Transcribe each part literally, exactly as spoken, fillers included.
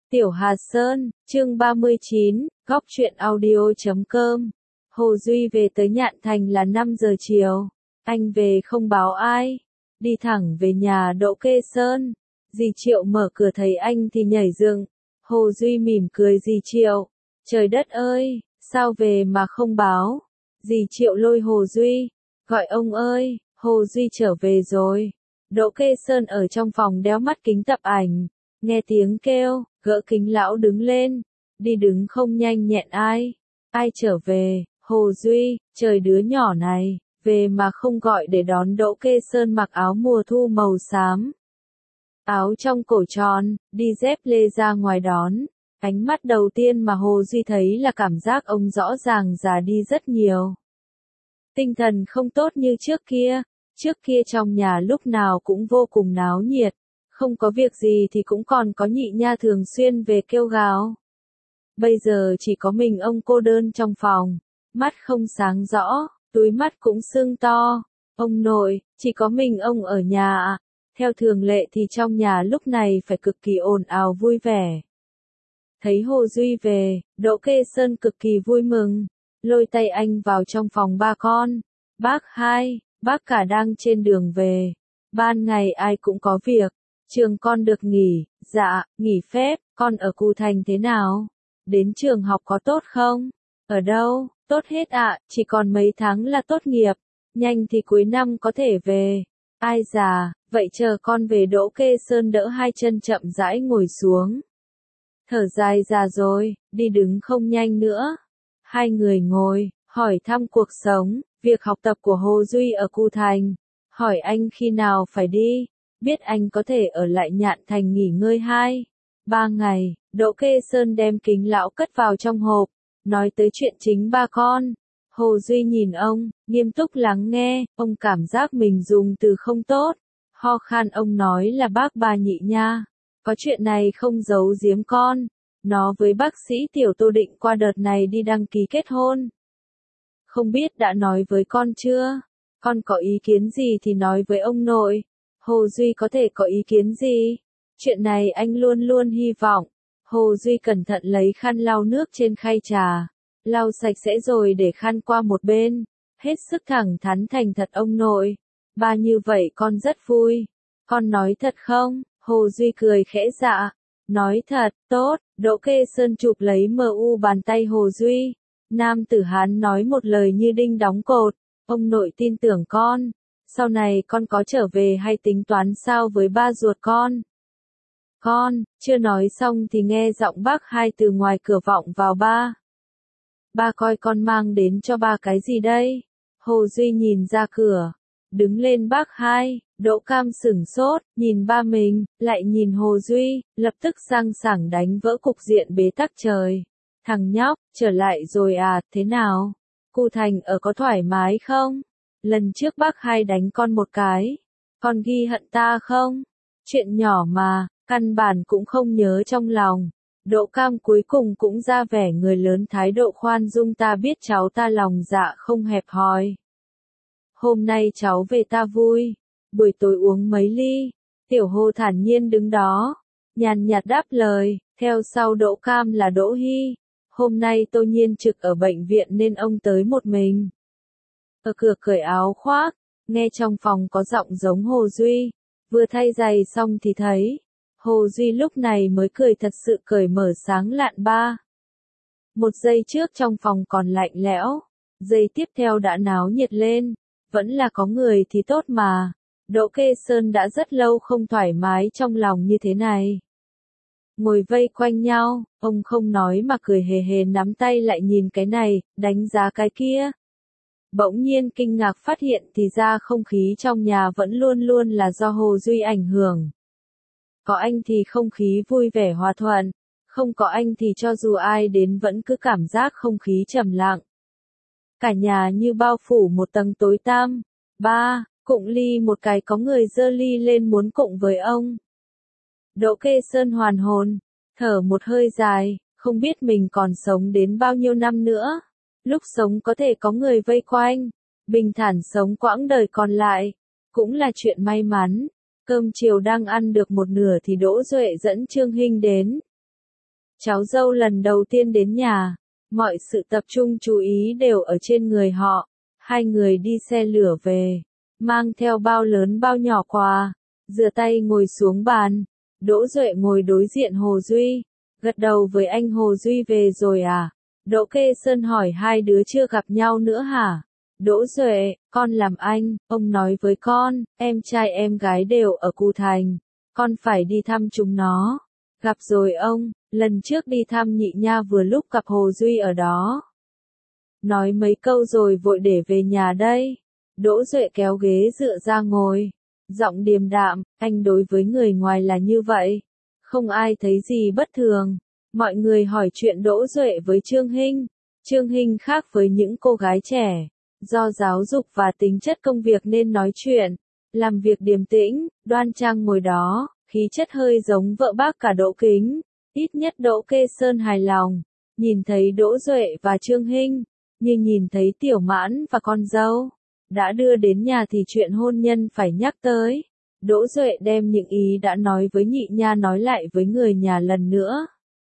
Tiểu Hà Sơn, chương ba mươi chín, góc truyện audio chấm com. Hồ Duy về tới Nhạn Thành là năm giờ chiều. Anh về không báo ai. Đi thẳng về nhà Đỗ Kê Sơn. Dì Triệu mở cửa thấy anh thì nhảy dựng. Hồ Duy mỉm cười dì Triệu. Trời đất ơi, sao về mà không báo? Dì Triệu lôi Hồ Duy. Gọi ông ơi, Hồ Duy trở về rồi. Đỗ Kê Sơn ở trong phòng đeo mắt kính tập ảnh. Nghe tiếng kêu, gỡ kính lão đứng lên. Đi đứng không nhanh nhẹn ai. Ai trở về, Hồ Duy, trời đứa nhỏ này, về mà không gọi để đón. Đỗ Kê Sơn mặc áo mùa thu màu xám. Áo trong cổ tròn, đi dép lê ra ngoài đón. Ánh mắt đầu tiên mà Hồ Duy thấy là cảm giác ông rõ ràng già đi rất nhiều. Tinh thần không tốt như trước kia. Trước kia trong nhà lúc nào cũng vô cùng náo nhiệt. Không có việc gì thì cũng còn có nhị nha thường xuyên về kêu gào. Bây giờ chỉ có mình ông cô đơn trong phòng. Mắt không sáng rõ, túi mắt cũng sưng to. Ông nội, chỉ có mình ông ở nhà à? Theo thường lệ thì trong nhà lúc này phải cực kỳ ồn ào vui vẻ. Thấy Hồ Duy về, Đỗ Kê Sơn cực kỳ vui mừng. Lôi tay anh vào trong phòng ba con. Bác hai, bác cả đang trên đường về. Ban ngày ai cũng có việc. Trường con được nghỉ, dạ, nghỉ phép, con ở Cù Thành thế nào? Đến trường học có tốt không? Ở đâu? Tốt hết ạ, chỉ còn mấy tháng là tốt nghiệp. Nhanh thì cuối năm có thể về. Ai già, vậy chờ con về. Đỗ Kê Sơn đỡ hai chân chậm rãi ngồi xuống. Thở dài già rồi, đi đứng không nhanh nữa. Hai người ngồi, hỏi thăm cuộc sống, việc học tập của Hồ Duy ở Cù Thành. Hỏi anh khi nào phải đi. Biết anh có thể ở lại Nhạn Thành nghỉ ngơi hai, ba ngày. Đỗ Kê Sơn đem kính lão cất vào trong hộp, nói tới chuyện chính ba con. Hồ Duy nhìn ông, nghiêm túc lắng nghe, ông cảm giác mình dùng từ không tốt. Ho khan ông nói là bác bà nhị nha, có chuyện này không giấu giếm con. Nó với bác sĩ Tiểu Tô định qua đợt này đi đăng ký kết hôn. Không biết đã nói với con chưa? Con có ý kiến gì thì nói với ông nội. Hồ Duy có thể có ý kiến gì? Chuyện này anh luôn luôn hy vọng. Hồ Duy cẩn thận lấy khăn lau nước trên khay trà. Lau sạch sẽ rồi để khăn qua một bên. Hết sức thẳng thắn thành thật ông nội. Ba như vậy con rất vui. Con nói thật không? Hồ Duy cười khẽ dạ. Nói thật, tốt. Đỗ Kê Sơn chụp lấy mờ u bàn tay Hồ Duy. Nam tử Hán nói một lời như đinh đóng cột. Ông nội tin tưởng con. Sau này con có trở về hay tính toán sao với ba ruột con? Con, chưa nói xong thì nghe giọng bác hai từ ngoài cửa vọng vào. Ba. Ba coi con mang đến cho ba cái gì đây? Hồ Duy nhìn ra cửa. Đứng lên bác hai. Đỗ Cam sửng sốt, nhìn ba mình, lại nhìn Hồ Duy, lập tức sang sảng đánh vỡ cục diện bế tắc trời. Thằng nhóc, trở lại rồi à, thế nào? Cù Thành ở có thoải mái không? Lần trước bác hai đánh con một cái. Con ghi hận ta không? Chuyện nhỏ mà, căn bản cũng không nhớ trong lòng. Đỗ Cam cuối cùng cũng ra vẻ người lớn thái độ khoan dung. Ta biết cháu ta lòng dạ không hẹp hòi. Hôm nay cháu về ta vui. Buổi tối uống mấy ly. Tiểu Hồ thản nhiên đứng đó. Nhàn nhạt đáp lời. Theo sau Đỗ Cam là Đỗ Hy. Hôm nay Tô Nhiên trực ở bệnh viện nên ông tới một mình. Ở cửa cởi áo khoác, nghe trong phòng có giọng giống Hồ Duy. Vừa thay giày xong thì thấy. Hồ Duy lúc này mới cười thật sự cởi mở sáng lạn. Ba. Một giây trước trong phòng còn lạnh lẽo. Giây tiếp theo đã náo nhiệt lên. Vẫn là có người thì tốt mà. Đỗ Kê Sơn đã rất lâu không thoải mái trong lòng như thế này. Ngồi vây quanh nhau, ông không nói mà cười hề hề nắm tay lại nhìn cái này, đánh giá cái kia. Bỗng nhiên kinh ngạc phát hiện thì ra không khí trong nhà vẫn luôn luôn là do Hồ Duy ảnh hưởng. Có anh thì không khí vui vẻ hòa thuận, không có anh thì cho dù ai đến vẫn cứ cảm giác không khí trầm lặng. Cả nhà như bao phủ một tầng tối tăm. Ba, cụng ly một cái có người giơ ly lên muốn cụng với ông. Đỗ Kê Sơn hoàn hồn, thở một hơi dài, không biết mình còn sống đến bao nhiêu năm nữa. Lúc sống có thể có người vây quanh, bình thản sống quãng đời còn lại, cũng là chuyện may mắn. Cơm chiều đang ăn được một nửa thì Đỗ Duệ dẫn Trương Hinh đến. Cháu dâu lần đầu tiên đến nhà, mọi sự tập trung chú ý đều ở trên người họ. Hai người đi xe lửa về, mang theo bao lớn bao nhỏ quà, rửa tay ngồi xuống bàn. Đỗ Duệ ngồi đối diện Hồ Duy, gật đầu với anh. Hồ Duy về rồi à? Đỗ Kê Sơn hỏi. Hai đứa chưa gặp nhau nữa hả? Đỗ Duệ, con làm anh, ông nói với con, em trai em gái đều ở Cù Thành, con phải đi thăm chúng nó. Gặp rồi ông, lần trước đi thăm Nhị Nha vừa lúc gặp Hồ Duy ở đó. Nói mấy câu rồi vội để về nhà đây. Đỗ Duệ kéo ghế dựa ra ngồi, giọng điềm đạm, anh đối với người ngoài là như vậy, không ai thấy gì bất thường. Mọi người hỏi chuyện Đỗ Duệ với Trương Hinh. Trương Hinh khác với những cô gái trẻ, do giáo dục và tính chất công việc nên nói chuyện, làm việc điềm tĩnh, đoan trang ngồi đó, khí chất hơi giống vợ bác cả Đỗ Kính. Ít nhất Đỗ Kê Sơn hài lòng, nhìn thấy Đỗ Duệ và Trương Hinh, như nhìn thấy Tiểu Mãn và con dâu. Đã đưa đến nhà thì chuyện hôn nhân phải nhắc tới. Đỗ Duệ đem những ý đã nói với Nhị Nha nói lại với người nhà lần nữa.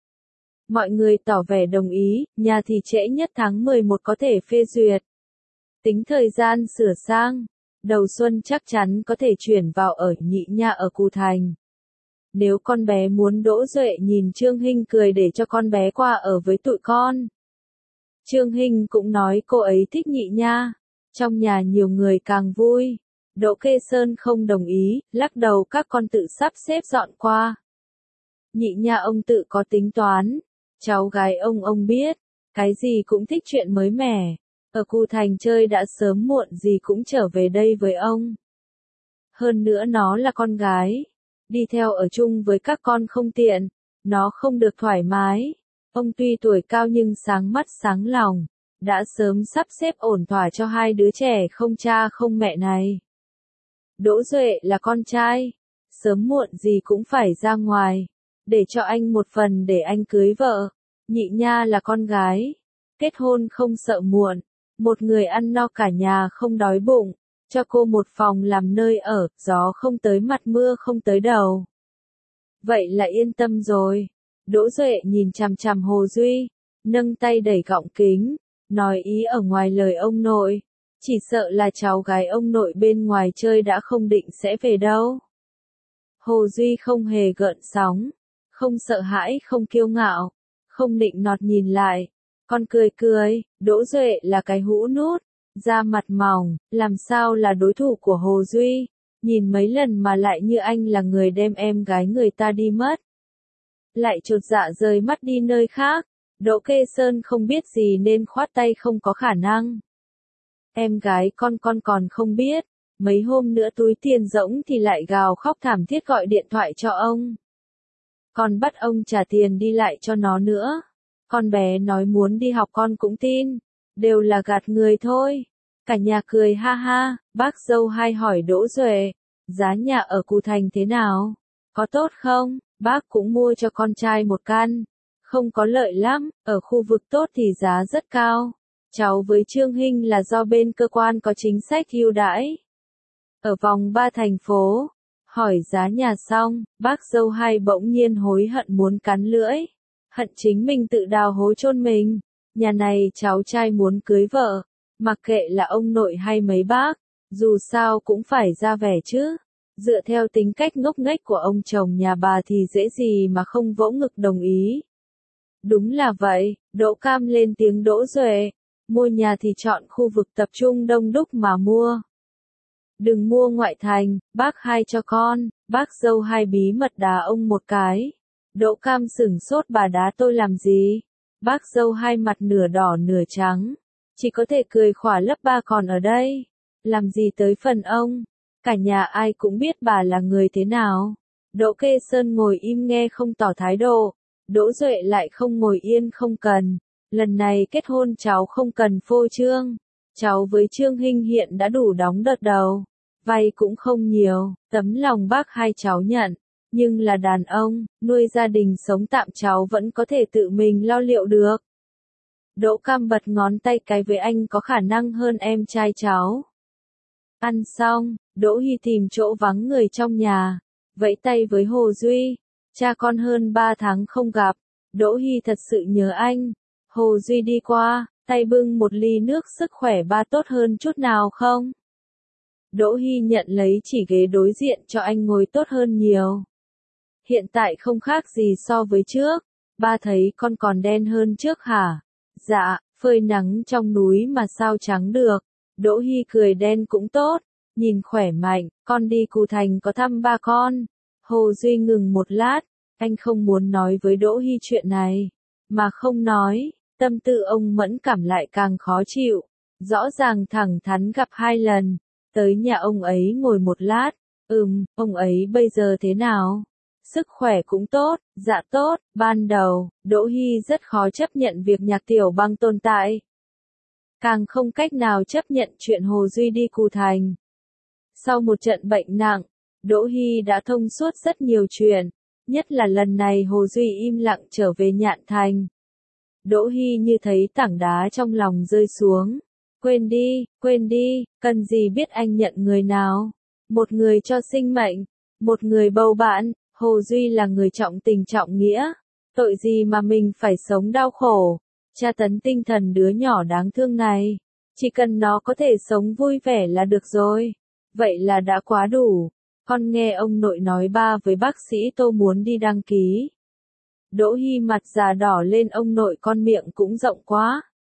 Mọi người tỏ vẻ đồng ý, nhà thì trễ nhất tháng mười một có thể phê duyệt. Tính thời gian sửa sang, đầu xuân chắc chắn có thể chuyển vào ở Nhị Nha ở Cù Thành. Nếu con bé muốn, Đỗ Duệ nhìn Trương Hinh cười để cho con bé qua ở với tụi con. Trương Hinh cũng nói cô ấy thích Nhị Nha, trong nhà nhiều người càng vui. Đỗ Kê Sơn không đồng ý, lắc đầu. Các con tự sắp xếp dọn qua. Nhị Nha ông tự có tính toán, cháu gái ông ông biết, cái gì cũng thích chuyện mới mẻ. Ở Cù Thành chơi đã sớm muộn gì cũng trở về đây với ông. Hơn nữa nó là con gái, đi theo ở chung với các con không tiện, nó không được thoải mái. Ông tuy tuổi cao nhưng sáng mắt sáng lòng, đã sớm sắp xếp ổn thỏa cho hai đứa trẻ không cha không mẹ này. Đỗ Duệ là con trai, sớm muộn gì cũng phải ra ngoài, để cho anh một phần để anh cưới vợ. Nhị Nha là con gái, kết hôn không sợ muộn, một người ăn no cả nhà không đói bụng, cho cô một phòng làm nơi ở, gió không tới mặt mưa không tới đầu. Vậy là yên tâm rồi. Đỗ Duệ nhìn chằm chằm Hồ Duy, nâng tay đẩy gọng kính, nói ý ở ngoài lời ông nội, chỉ sợ là cháu gái ông nội bên ngoài chơi đã không định sẽ về đâu. Hồ Duy không hề gợn sóng, không sợ hãi không kiêu ngạo, không nịnh nọt nhìn lại, con cười cười. Đỗ Duệ là cái hũ nút, da mặt mỏng, làm sao là đối thủ của Hồ Duy, nhìn mấy lần mà lại như anh là người đem em gái người ta đi mất. Lại chột dạ rời mắt đi nơi khác. Đỗ Kê Sơn không biết gì nên khoát tay không có khả năng. Em gái con con còn không biết, mấy hôm nữa túi tiền rỗng thì lại gào khóc thảm thiết gọi điện thoại cho ông. Còn bắt ông trả tiền đi lại cho nó nữa. Con bé nói muốn đi học con cũng tin, đều là gạt người thôi. Cả nhà cười ha ha. Bác dâu hai hỏi Đỗ Duệ, giá nhà ở Cù Thành thế nào? Có tốt không? Bác cũng mua cho con trai một căn. Không có lợi lắm, ở khu vực tốt thì giá rất cao. Cháu với Trương Hinh là do bên cơ quan có chính sách ưu đãi. Ở vòng ba thành phố, hỏi giá nhà xong, bác dâu hai bỗng nhiên hối hận muốn cắn lưỡi. Hận chính mình tự đào hố chôn mình. Nhà này cháu trai muốn cưới vợ, mặc kệ là ông nội hay mấy bác, dù sao cũng phải ra vẻ chứ. Dựa theo tính cách ngốc nghếch của ông chồng nhà bà thì dễ gì mà không vỗ ngực đồng ý. Đúng là vậy, Đỗ Cam lên tiếng. Đỗ Duệ, mua nhà thì chọn khu vực tập trung đông đúc mà mua. Đừng mua ngoại thành. Bác hai cho con. Bác dâu hai bí mật đá ông một cái. Đỗ Cam sửng sốt. Bà đá tôi làm gì? Bác dâu hai mặt nửa đỏ nửa trắng, chỉ có thể cười khỏa lấp. Ba còn ở đây, làm gì tới phần ông? Cả nhà ai cũng biết bà là người thế nào. Đỗ Kê Sơn ngồi im nghe không tỏ thái độ. Đỗ Duệ lại không ngồi yên không cần. Lần này kết hôn cháu không cần phô trương. Cháu với Trương Hinh hiện đã đủ đóng đợt đầu. Vay cũng không nhiều, tấm lòng bác hai cháu nhận. Nhưng là đàn ông, nuôi gia đình sống tạm cháu vẫn có thể tự mình lo liệu được. Đỗ Cam bật ngón tay cái với anh có khả năng hơn em trai cháu. Ăn xong, Đỗ Hy tìm chỗ vắng người trong nhà, vẫy tay với Hồ Duy. Cha con hơn ba tháng không gặp, Đỗ Hy thật sự nhớ anh. Hồ Duy đi qua, tay bưng một ly nước. Sức khỏe ba tốt hơn chút nào không? Đỗ Hy nhận lấy chỉ ghế đối diện cho anh ngồi tốt hơn nhiều. Hiện tại không khác gì so với trước. Ba thấy con còn đen hơn trước hả? Dạ, phơi nắng trong núi mà sao trắng được. Đỗ Hy cười, đen cũng tốt, nhìn khỏe mạnh, con đi Cù Thành có thăm ba con. Hồ Duy ngừng một lát, anh không muốn nói với Đỗ Hy chuyện này, mà không nói, tâm tư ông mẫn cảm lại càng khó chịu. Rõ ràng thẳng thắn gặp hai lần, tới nhà ông ấy ngồi một lát, ừm, ông ấy bây giờ thế nào? Sức khỏe cũng tốt, dạ tốt. Ban đầu, Đỗ Hy rất khó chấp nhận việc Nhạc Tiểu Băng tồn tại. Càng không cách nào chấp nhận chuyện Hồ Duy đi Cù Thành. Sau một trận bệnh nặng, Đỗ Hy đã thông suốt rất nhiều chuyện, nhất là lần này Hồ Duy im lặng trở về Nhạn Thành. Đỗ Hy như thấy tảng đá trong lòng rơi xuống. Quên đi, quên đi, cần gì biết anh nhận người nào. Một người cho sinh mệnh, một người bầu bạn. Hồ Duy là người trọng tình trọng nghĩa, tội gì mà mình phải sống đau khổ, tra tấn tinh thần đứa nhỏ đáng thương này, chỉ cần nó có thể sống vui vẻ là được rồi, vậy là đã quá đủ. Con nghe ông nội nói ba với bác sĩ Tô muốn đi đăng ký. Đỗ Hy mặt già đỏ lên, ông nội con miệng cũng rộng quá.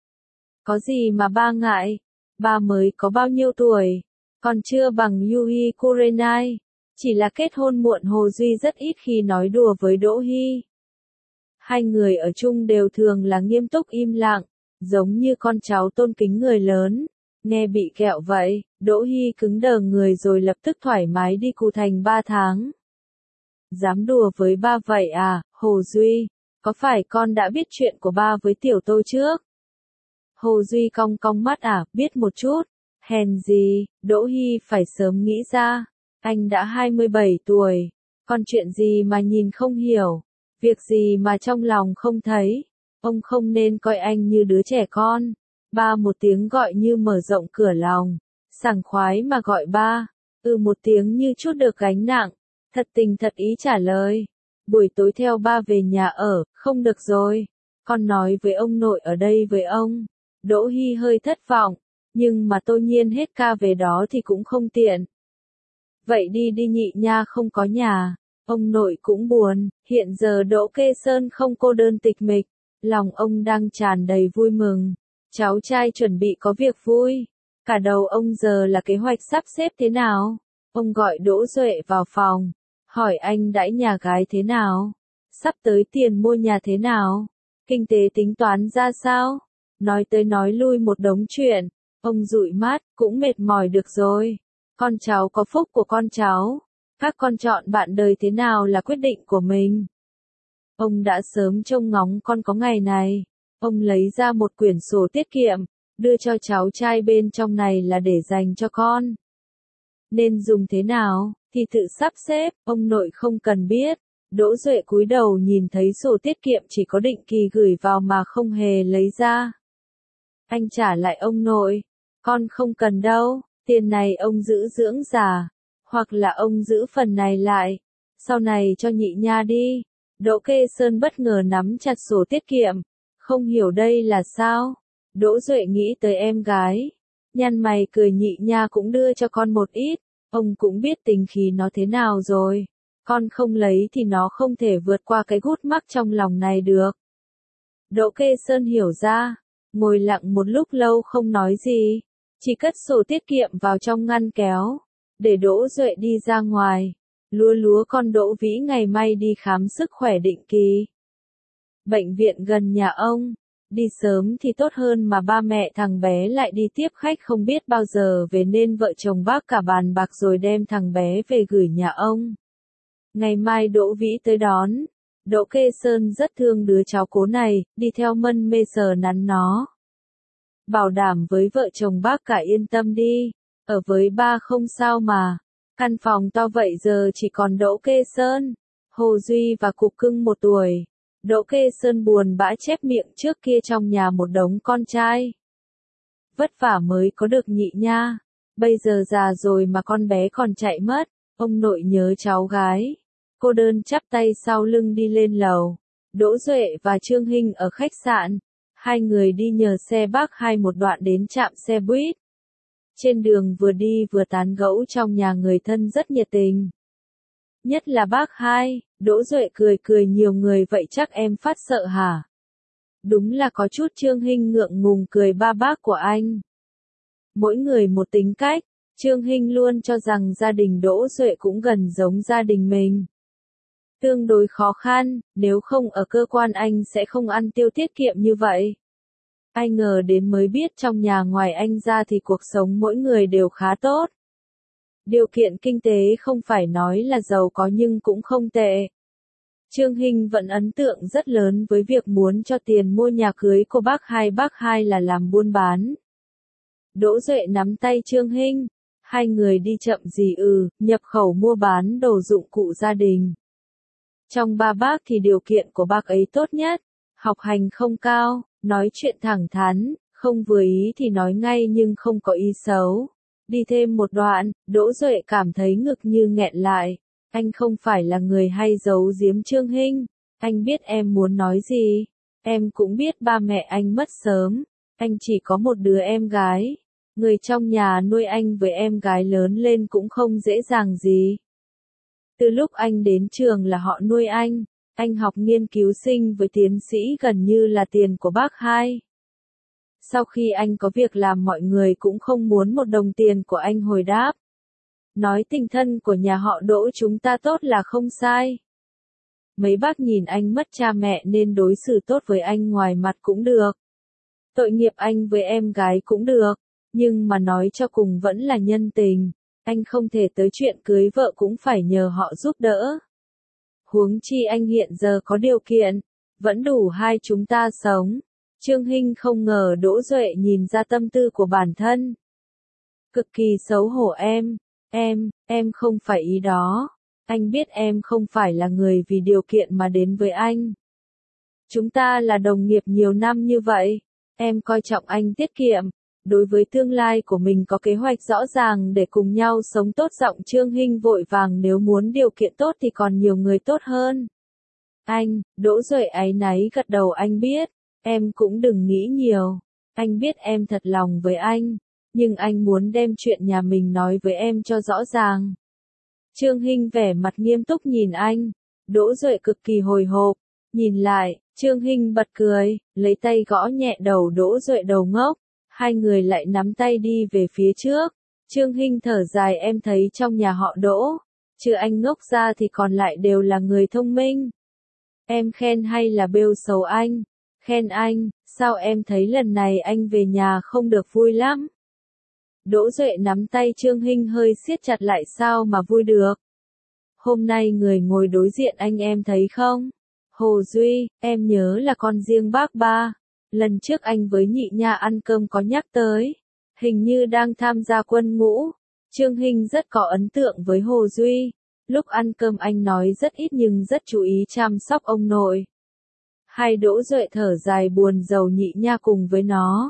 Có gì mà ba ngại, ba mới có bao nhiêu tuổi, còn chưa bằng Yui Kurenai. Chỉ là kết hôn muộn. Hồ Duy rất ít khi nói đùa với Đỗ Hy. Hai người ở chung đều thường là nghiêm túc im lặng, giống như con cháu tôn kính người lớn. Nghe bị kẹo vậy, Đỗ Hy cứng đờ người rồi lập tức thoải mái đi Cù Thành ba tháng. Dám đùa với ba vậy à, Hồ Duy? Có phải con đã biết chuyện của ba với Tiểu Tô trước? Hồ Duy cong cong mắt à, biết một chút. Hèn gì, Đỗ Hy phải sớm nghĩ ra. Anh đã hai mươi bảy tuổi, còn chuyện gì mà nhìn không hiểu, việc gì mà trong lòng không thấy. Ông không nên coi anh như đứa trẻ con. Ba một tiếng gọi như mở rộng cửa lòng, sảng khoái mà gọi ba. Ừ một tiếng như chút được gánh nặng, thật tình thật ý trả lời. Buổi tối theo ba về nhà ở, không được rồi. Con nói với ông nội ở đây với ông. Đỗ Hy hơi thất vọng, nhưng mà Tô Nhiên hết ca về đó thì cũng không tiện. Vậy đi đi nhị nha, không có nhà. Ông nội cũng buồn, hiện giờ Đỗ Kê Sơn không cô đơn tịch mịch, lòng ông đang tràn đầy vui mừng. Cháu trai chuẩn bị có việc vui. Cả đầu ông giờ là kế hoạch sắp xếp thế nào. Ông gọi Đỗ Duệ vào phòng, hỏi anh đãi nhà gái thế nào, sắp tới tiền mua nhà thế nào, kinh tế tính toán ra sao. Nói tới nói lui một đống chuyện, ông dụi mắt, cũng mệt mỏi được rồi. Con cháu có phúc của con cháu, các con chọn bạn đời thế nào là quyết định của mình. Ông đã sớm trông ngóng con có ngày này. Ông lấy ra một quyển sổ tiết kiệm, đưa cho cháu trai, bên trong này là để dành cho con. Nên dùng thế nào, thì tự sắp xếp, ông nội không cần biết. Đỗ Duệ cúi đầu nhìn thấy sổ tiết kiệm chỉ có định kỳ gửi vào mà không hề lấy ra. Anh trả lại ông nội, con không cần đâu, tiền này ông giữ dưỡng già, hoặc là ông giữ phần này lại, sau này cho nhị nha đi. Đỗ Kê Sơn bất ngờ nắm chặt sổ tiết kiệm, không hiểu đây là sao. Đỗ Duệ nghĩ tới em gái, nhăn mày cười, nhị nha cũng đưa cho con một ít, ông cũng biết tình khí nó thế nào rồi, con không lấy thì nó không thể vượt qua cái gút mắc trong lòng này được. Đỗ Kê Sơn hiểu ra, ngồi lặng một lúc lâu không nói gì, chỉ cất sổ tiết kiệm vào trong ngăn kéo, để Đỗ Duệ đi ra ngoài. Lúa lúa con Đỗ Vĩ ngày mai đi khám sức khỏe định kỳ. Bệnh viện gần nhà ông, đi sớm thì tốt hơn mà ba mẹ thằng bé lại đi tiếp khách không biết bao giờ về, nên vợ chồng bác cả bàn bạc rồi đem thằng bé về gửi nhà ông. Ngày mai Đỗ Vĩ tới đón. Đỗ Kê Sơn rất thương đứa cháu cố này, đi theo mân mê sờ nắn nó. Bảo đảm với vợ chồng bác cả yên tâm đi, ở với ba không sao mà. Căn phòng to vậy giờ chỉ còn Đỗ Kê Sơn, Hồ Duy và Cục Cưng một tuổi. Đỗ Kê Sơn buồn bã chép miệng, trước kia trong nhà một đống con trai. Vất vả mới có được nhị nha, bây giờ già rồi mà con bé còn chạy mất, ông nội nhớ cháu gái. Cô đơn chắp tay sau lưng đi lên lầu. Đỗ Duệ và Trương Hinh ở khách sạn. Hai người đi nhờ xe bác hai một đoạn đến trạm xe buýt. Trên đường vừa đi vừa tán gẫu trong nhà người thân rất nhiệt tình. Nhất là bác hai, Đỗ Duệ cười cười nhiều người vậy chắc em phát sợ hả? Đúng là có chút. Trương Hinh ngượng ngùng cười ba bác của anh. Mỗi người một tính cách, Trương Hinh luôn cho rằng gia đình Đỗ Duệ cũng gần giống gia đình mình. Tương đối khó khăn, nếu không ở cơ quan anh sẽ không ăn tiêu tiết kiệm như vậy. Ai ngờ đến mới biết trong nhà ngoài anh ra thì cuộc sống mỗi người đều khá tốt. Điều kiện kinh tế không phải nói là giàu có nhưng cũng không tệ. Trương Hinh vẫn ấn tượng rất lớn với việc muốn cho tiền mua nhà cưới của bác hai. Bác hai là làm buôn bán. Đỗ Duệ nắm tay Trương Hinh. Hai người đi chậm gì ừ, nhập khẩu mua bán đồ dụng cụ gia đình. Trong ba bác thì điều kiện của bác ấy tốt nhất. Học hành không cao, nói chuyện thẳng thắn, không vừa ý thì nói ngay nhưng không có ý xấu. Đi thêm một đoạn, Đỗ Duệ cảm thấy ngực như nghẹn lại. Anh không phải là người hay giấu giếm Trương Hinh. Anh biết em muốn nói gì. Em cũng biết ba mẹ anh mất sớm. Anh chỉ có một đứa em gái. Người trong nhà nuôi anh với em gái lớn lên cũng không dễ dàng gì. Từ lúc anh đến trường là họ nuôi anh. Anh học nghiên cứu sinh với tiến sĩ gần như là tiền của bác hai. Sau khi anh có việc làm mọi người cũng không muốn một đồng tiền của anh hồi đáp. Nói tình thân của nhà họ Đỗ chúng ta tốt là không sai. Mấy bác nhìn anh mất cha mẹ nên đối xử tốt với anh ngoài mặt cũng được. Tội nghiệp anh với em gái cũng được. Nhưng mà nói cho cùng vẫn là nhân tình. Anh không thể tới chuyện cưới vợ cũng phải nhờ họ giúp đỡ. Huống chi anh hiện giờ có điều kiện. Vẫn đủ hai chúng ta sống. Trương Hinh không ngờ Đỗ Duệ nhìn ra tâm tư của bản thân. Cực kỳ xấu hổ em. Em, em không phải ý đó. Anh biết em không phải là người vì điều kiện mà đến với anh. Chúng ta là đồng nghiệp nhiều năm như vậy. Em coi trọng anh tiết kiệm. Đối với tương lai của mình có kế hoạch rõ ràng để cùng nhau sống tốt. Giọng Trương Hinh vội vàng nếu muốn điều kiện tốt thì còn nhiều người tốt hơn. Anh, Đỗ Duệ áy náy gật đầu anh biết. Em cũng đừng nghĩ nhiều. Anh biết em thật lòng với anh. Nhưng anh muốn đem chuyện nhà mình nói với em cho rõ ràng. Trương Hinh vẻ mặt nghiêm túc nhìn anh. Đỗ Duệ cực kỳ hồi hộp. Nhìn lại, Trương Hinh bật cười, lấy tay gõ nhẹ đầu Đỗ Duệ đầu ngốc. Hai người lại nắm tay đi về phía trước. Trương Hinh thở dài em thấy trong nhà họ Đỗ. Trừ anh ngốc ra thì còn lại đều là người thông minh. Em khen hay là bêu xấu anh? Khen anh, sao em thấy lần này anh về nhà không được vui lắm? Đỗ Duệ nắm tay Trương Hinh hơi siết chặt lại sao mà vui được. Hôm nay người ngồi đối diện anh em thấy không? Hồ Duy, em nhớ là con riêng bác ba. Lần trước anh với nhị nha ăn cơm có nhắc tới. Hình như đang tham gia quân ngũ. Trương Hinh rất có ấn tượng với Hồ Duy. Lúc ăn cơm anh nói rất ít nhưng rất chú ý chăm sóc ông nội. Hai Đỗ Duệ thở dài buồn rầu nhị nha cùng với nó.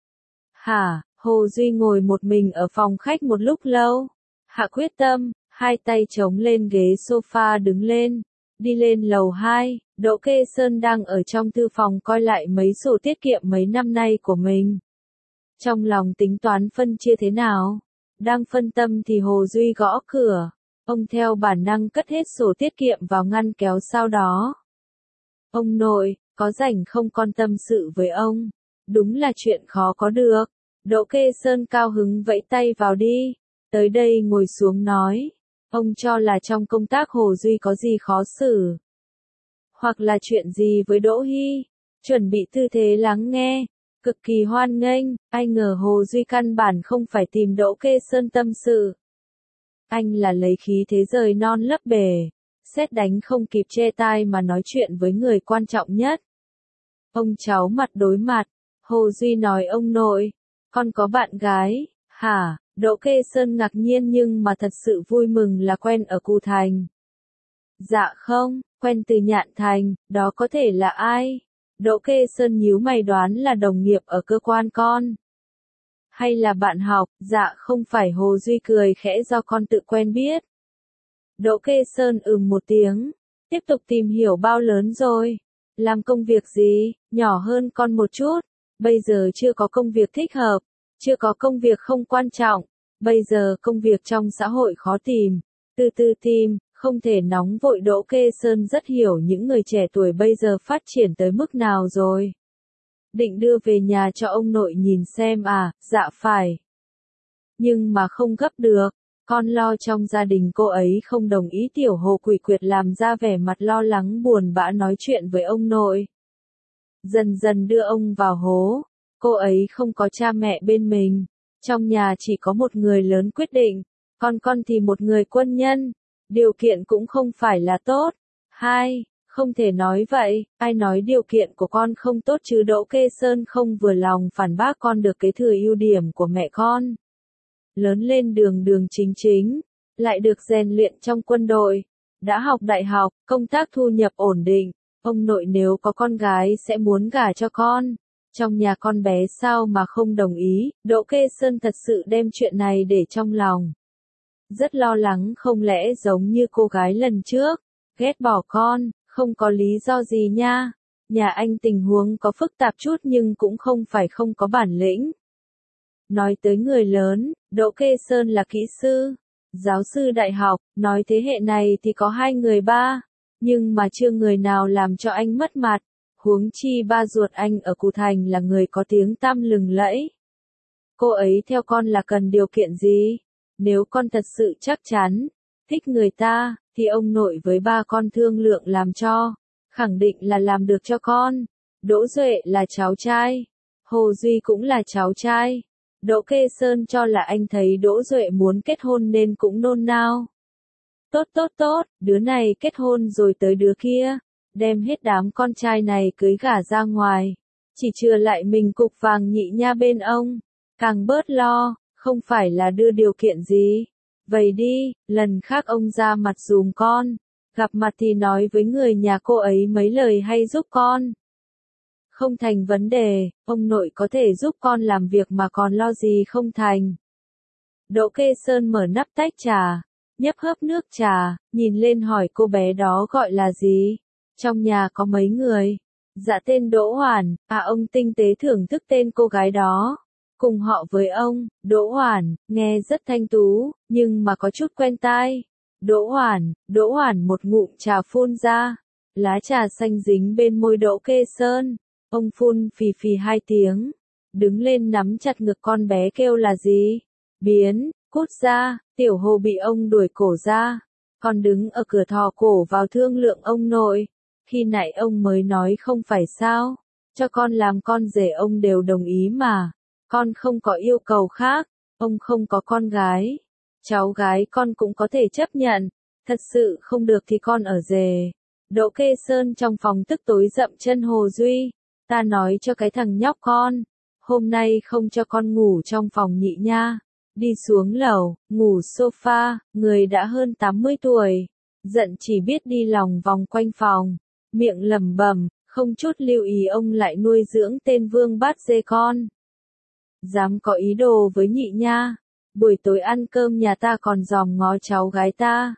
Hả, Hồ Duy ngồi một mình ở phòng khách một lúc lâu. Hạ quyết tâm, hai tay chống lên ghế sofa đứng lên. Đi lên lầu hai, Đỗ Kê Sơn đang ở trong thư phòng coi lại mấy sổ tiết kiệm mấy năm nay của mình. Trong lòng tính toán phân chia thế nào. Đang phân tâm thì Hồ Duy gõ cửa. Ông theo bản năng cất hết sổ tiết kiệm vào ngăn kéo sau đó. Ông nội, có rảnh không con tâm sự với ông? Đúng là chuyện khó có được. Đỗ Kê Sơn cao hứng vẫy tay vào đi. Tới đây ngồi xuống nói. Ông cho là trong công tác Hồ Duy có gì khó xử? Hoặc là chuyện gì với Đỗ Hy? Chuẩn bị tư thế lắng nghe. Cực kỳ hoan nghênh, ai ngờ Hồ Duy căn bản không phải tìm Đỗ Kê Sơn tâm sự. Anh là lấy khí thế rời non lấp bể. Sét đánh không kịp che tai mà nói chuyện với người quan trọng nhất. Ông cháu mặt đối mặt. Hồ Duy nói ông nội. Con có bạn gái, hả? Đỗ Kê Sơn ngạc nhiên nhưng mà thật sự vui mừng là quen ở Cù Thành. Dạ không, quen từ Nhạn Thành, đó có thể là ai? Đỗ Kê Sơn nhíu mày đoán là đồng nghiệp ở cơ quan con. Hay là bạn học, dạ không phải. Hồ Duy cười khẽ do con tự quen biết. Đỗ Kê Sơn ừm một tiếng, tiếp tục tìm hiểu bao lớn rồi. Làm công việc gì, nhỏ hơn con một chút. Bây giờ chưa có công việc thích hợp, chưa có công việc không quan trọng. Bây giờ công việc trong xã hội khó tìm, từ từ tìm, không thể nóng vội. Đỗ Kê Sơn rất hiểu những người trẻ tuổi bây giờ phát triển tới mức nào rồi. Định đưa về nhà cho ông nội nhìn xem à, dạ phải. Nhưng mà không gấp được, con lo trong gia đình. Cô ấy không đồng ý. Tiểu Hồ quỷ quyệt làm ra vẻ mặt lo lắng buồn bã nói chuyện với ông nội. Dần dần đưa ông vào hố. Cô ấy không có cha mẹ bên mình. Trong nhà chỉ có một người lớn quyết định, còn con thì một người quân nhân. Điều kiện cũng không phải là tốt. Hai, không thể nói vậy, ai nói điều kiện của con không tốt chứ? Đỗ Kê Sơn không vừa lòng phản bác. Con được kế thừa ưu điểm của mẹ con. Lớn lên đường đường chính chính, lại được rèn luyện trong quân đội, đã học đại học, công tác thu nhập ổn định. Ông nội nếu có con gái sẽ muốn gả cho con. Trong nhà con bé sao mà không đồng ý? Đỗ Kê Sơn thật sự đem chuyện này để trong lòng. Rất lo lắng. Không lẽ giống như cô gái lần trước, ghét bỏ con, không có lý do gì nha. Nhà anh tình huống có phức tạp chút nhưng cũng không phải không có bản lĩnh. Nói tới người lớn, Đỗ Kê Sơn là kỹ sư, giáo sư đại học, nói thế hệ này thì có hai người ba, nhưng mà chưa người nào làm cho anh mất mặt. Huống chi ba ruột anh ở Cù Thành là người có tiếng tăm lừng lẫy. Cô ấy theo con là cần điều kiện gì? Nếu con thật sự chắc chắn, thích người ta, thì ông nội với ba con thương lượng làm cho, khẳng định là làm được cho con. Đỗ Duệ là cháu trai, Hồ Duy cũng là cháu trai. Đỗ Kê Sơn cho là anh thấy Đỗ Duệ muốn kết hôn nên cũng nôn nao. Tốt tốt tốt, đứa này kết hôn rồi tới đứa kia, đem hết đám con trai này cưới gả ra ngoài, chỉ chừa lại mình cục vàng nhị nha bên ông, càng bớt lo, không phải là đưa điều kiện gì. Vậy đi, lần khác ông ra mặt dùm con, gặp mặt thì nói với người nhà cô ấy mấy lời hay giúp con. Không thành vấn đề, ông nội có thể giúp con làm việc mà còn lo gì không thành. Đỗ Kê Sơn mở nắp tách trà, nhấp hớp nước trà, nhìn lên hỏi cô bé đó gọi là gì? Trong nhà có mấy người? Dạ tên Đỗ Hoàn. À, ông tinh tế thưởng thức tên cô gái đó. Cùng họ với ông, Đỗ Hoàn, nghe rất thanh tú, nhưng mà có chút quen tai. Đỗ Hoàn, Đỗ Hoàn một ngụm trà phun ra, lá trà xanh dính bên môi Đỗ Kê Sơn. Ông phun phì phì hai tiếng, đứng lên nắm chặt ngực con bé kêu là gì? Biến, cút ra. Tiểu Hồ bị ông đuổi cổ ra, còn đứng ở cửa thò cổ vào thương lượng ông nội. Khi nãy ông mới nói không phải sao, cho con làm con rể ông đều đồng ý mà. Con không có yêu cầu khác, ông không có con gái. Cháu gái con cũng có thể chấp nhận, thật sự không được thì con ở rể. Đỗ Kê Sơn trong phòng tức tối dậm chân Hồ Duy. Ta nói cho cái thằng nhóc con, hôm nay không cho con ngủ trong phòng nhị nha. Đi xuống lầu, ngủ sofa, người đã hơn tám mươi tuổi. Giận chỉ biết đi lòng vòng quanh phòng, miệng lẩm bẩm, không chút lưu ý ông lại nuôi dưỡng tên vương bát dê con. Dám có ý đồ với nhị nha, buổi tối ăn cơm nhà ta còn dòm ngó cháu gái ta.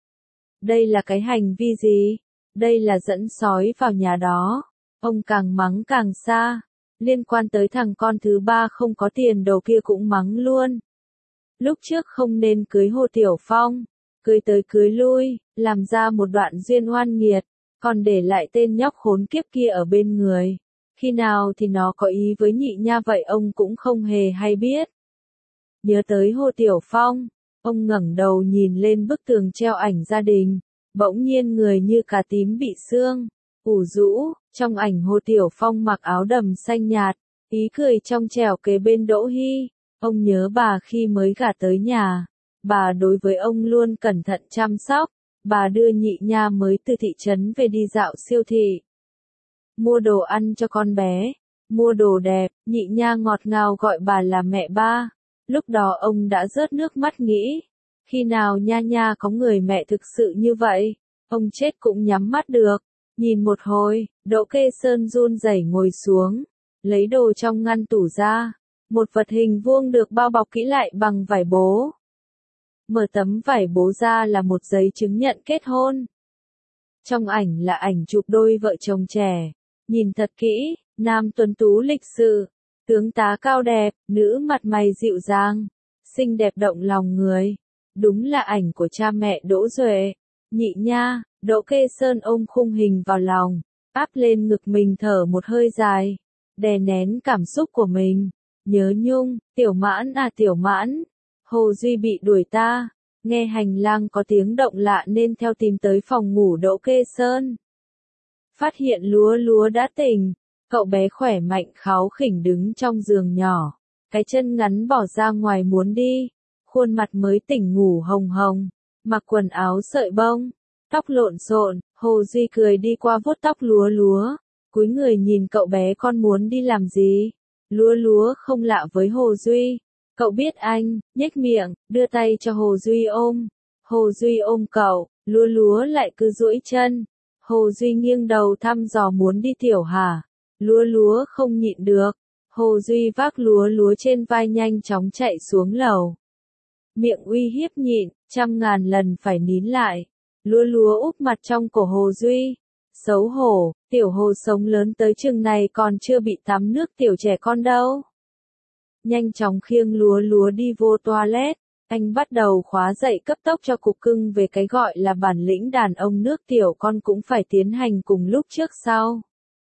Đây là cái hành vi gì? Đây là dẫn sói vào nhà đó. Ông càng mắng càng xa, liên quan tới thằng con thứ ba không có tiền đồ kia cũng mắng luôn. Lúc trước không nên cưới Hồ Tiểu Phong, cưới tới cưới lui, làm ra một đoạn duyên oan nghiệt, còn để lại tên nhóc khốn kiếp kia ở bên người. Khi nào thì nó có ý với nhị nha vậy ông cũng không hề hay biết. Nhớ tới Hồ Tiểu Phong, ông ngẩng đầu nhìn lên bức tường treo ảnh gia đình, bỗng nhiên người như cà tím bị xương, ủ rũ. Trong ảnh Hồ Tiểu Phong mặc áo đầm xanh nhạt, ý cười trong trẻo kế bên Đỗ Hy. Ông nhớ bà khi mới gả tới nhà, bà đối với ông luôn cẩn thận chăm sóc, bà đưa nhị nha mới từ thị trấn về đi dạo siêu thị. Mua đồ ăn cho con bé, mua đồ đẹp, nhị nha ngọt ngào gọi bà là mẹ ba. Lúc đó ông đã rớt nước mắt nghĩ, khi nào nha nha có người mẹ thực sự như vậy, ông chết cũng nhắm mắt được. Nhìn một hồi, Đỗ Kê Sơn run rẩy ngồi xuống, lấy đồ trong ngăn tủ ra, một vật hình vuông được bao bọc kỹ lại bằng vải bố. Mở tấm vải bố ra là một giấy chứng nhận kết hôn. Trong ảnh là ảnh chụp đôi vợ chồng trẻ. Nhìn thật kỹ, nam tuấn tú lịch sự, tướng tá cao đẹp, nữ mặt mày dịu dàng, xinh đẹp động lòng người. Đúng là ảnh của cha mẹ Đỗ Duệ. Nhị nha, Đỗ Kê Sơn ôm khung hình vào lòng, áp lên ngực mình thở một hơi dài, đè nén cảm xúc của mình. Nhớ nhung, Tiểu Mãn à Tiểu Mãn, Hồ Duy bị đuổi ta. Nghe hành lang có tiếng động lạ nên theo tìm tới phòng ngủ Đỗ Kê Sơn. Phát hiện Lúa Lúa đã tỉnh, cậu bé khỏe mạnh kháu khỉnh đứng trong giường nhỏ, cái chân ngắn bỏ ra ngoài muốn đi, khuôn mặt mới tỉnh ngủ hồng hồng, mặc quần áo sợi bông, tóc lộn xộn. Hồ Duy cười đi qua vuốt tóc Lúa Lúa, cúi người nhìn cậu bé con muốn đi làm gì. Lúa Lúa không lạ với Hồ Duy. Cậu biết anh, nhếch miệng, đưa tay cho Hồ Duy ôm. Hồ Duy ôm cậu, Lúa Lúa lại cứ duỗi chân. Hồ Duy nghiêng đầu thăm dò muốn đi tiểu hả. Lúa Lúa không nhịn được. Hồ Duy vác Lúa Lúa trên vai nhanh chóng chạy xuống lầu. Miệng uy hiếp nhịn, trăm ngàn lần phải nín lại. Lúa Lúa úp mặt trong cổ Hồ Duy. Xấu hổ, tiểu Hồ sống lớn tới chừng này còn chưa bị tắm nước tiểu trẻ con đâu. Nhanh chóng khiêng Lúa Lúa đi vô toilet, anh bắt đầu khóa dậy cấp tốc cho cục cưng về cái gọi là bản lĩnh đàn ông nước tiểu con cũng phải tiến hành cùng lúc trước sau.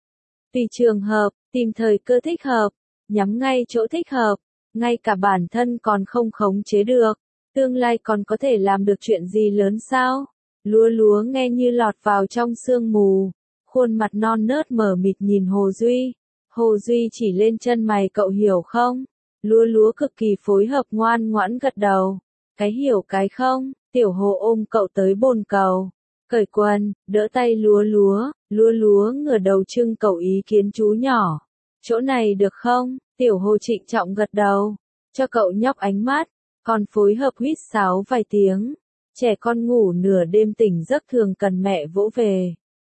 Tùy trường hợp, tìm thời cơ thích hợp, nhắm ngay chỗ thích hợp, ngay cả bản thân còn không khống chế được, tương lai còn có thể làm được chuyện gì lớn sao? Lúa Lúa nghe như lọt vào trong sương mù, khuôn mặt non nớt mờ mịt nhìn Hồ Duy. Hồ Duy chỉ lên chân mày cậu hiểu không? Lúa Lúa cực kỳ phối hợp ngoan ngoãn gật đầu. Cái hiểu cái không, tiểu Hồ ôm cậu tới bồn cầu. Cởi quần, đỡ tay Lúa Lúa, Lúa Lúa ngửa đầu trưng cầu ý kiến chú nhỏ. Chỗ này được không? Tiểu Hồ trịnh trọng gật đầu, cho cậu nhóc ánh mắt, còn phối hợp huýt sáo vài tiếng. Trẻ con ngủ nửa đêm tỉnh giấc thường cần mẹ vỗ về.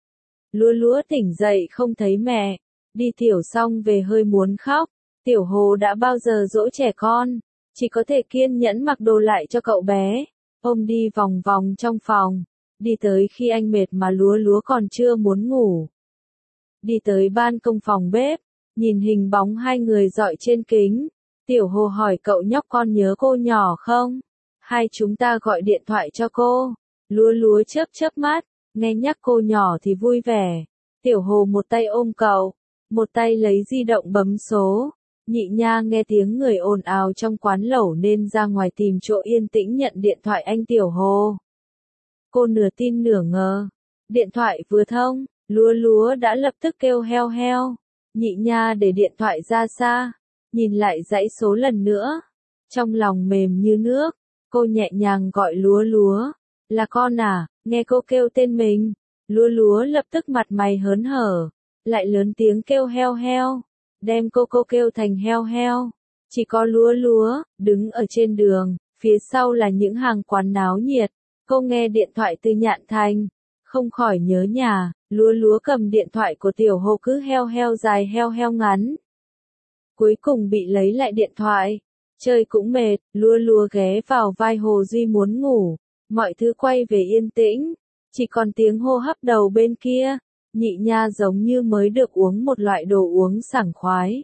Lúa Lúa tỉnh dậy không thấy mẹ, đi tiểu xong về hơi muốn khóc. Tiểu Hồ đã bao giờ dỗ trẻ con, chỉ có thể kiên nhẫn mặc đồ lại cho cậu bé, ôm đi vòng vòng trong phòng, đi tới khi anh mệt mà Lúa Lúa còn chưa muốn ngủ. Đi tới ban công phòng bếp, nhìn hình bóng hai người dọi trên kính, Tiểu Hồ hỏi cậu nhóc con nhớ cô nhỏ không? Hai chúng ta gọi điện thoại cho cô. Lúa Lúa chớp chớp mắt, nghe nhắc cô nhỏ thì vui vẻ. Tiểu Hồ một tay ôm cậu, một tay lấy di động bấm số. Nhị nha nghe tiếng người ồn ào trong quán lẩu nên ra ngoài tìm chỗ yên tĩnh nhận điện thoại anh Tiểu Hồ. Cô nửa tin nửa ngờ. Điện thoại vừa thông, Lúa Lúa đã lập tức kêu heo heo. Nhị nha để điện thoại ra xa, nhìn lại dãy số lần nữa. Trong lòng mềm như nước, cô nhẹ nhàng gọi Lúa Lúa. Là con à, nghe cô kêu tên mình. Lúa Lúa lập tức mặt mày hớn hở, lại lớn tiếng kêu heo heo. Đem cô cô kêu thành heo heo. Chỉ có Lúa Lúa, đứng ở trên đường, phía sau là những hàng quán náo nhiệt. Cô nghe điện thoại từ Nhạn Thành, không khỏi nhớ nhà. Lúa Lúa cầm điện thoại của Tiểu Hồ cứ heo heo dài heo heo ngắn. Cuối cùng bị lấy lại điện thoại. Chơi cũng mệt, Lúa Lúa ghé vào vai Hồ Duy muốn ngủ. Mọi thứ quay về yên tĩnh, chỉ còn tiếng hô hấp đầu bên kia. Nhị nha giống như mới được uống một loại đồ uống sảng khoái.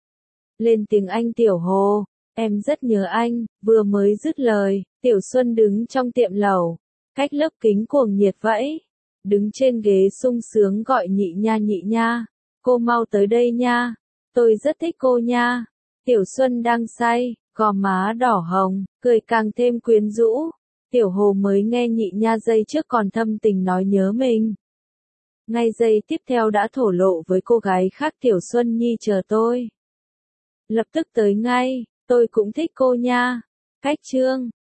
Lên tiếng anh Tiểu Hồ, em rất nhớ anh. Vừa mới dứt lời, Tiểu Xuân đứng trong tiệm lẩu, cách lớp kính cuồng nhiệt vẫy, đứng trên ghế sung sướng gọi nhị nha nhị nha, cô mau tới đây nha, tôi rất thích cô nha. Tiểu Xuân đang say, gò má đỏ hồng, cười càng thêm quyến rũ. Tiểu Hồ mới nghe nhị nha giây trước còn thâm tình nói nhớ mình, ngay giây tiếp theo đã thổ lộ với cô gái khác Tiểu Xuân Nhi chờ tôi. Lập tức tới ngay, tôi cũng thích cô nha. Cách chương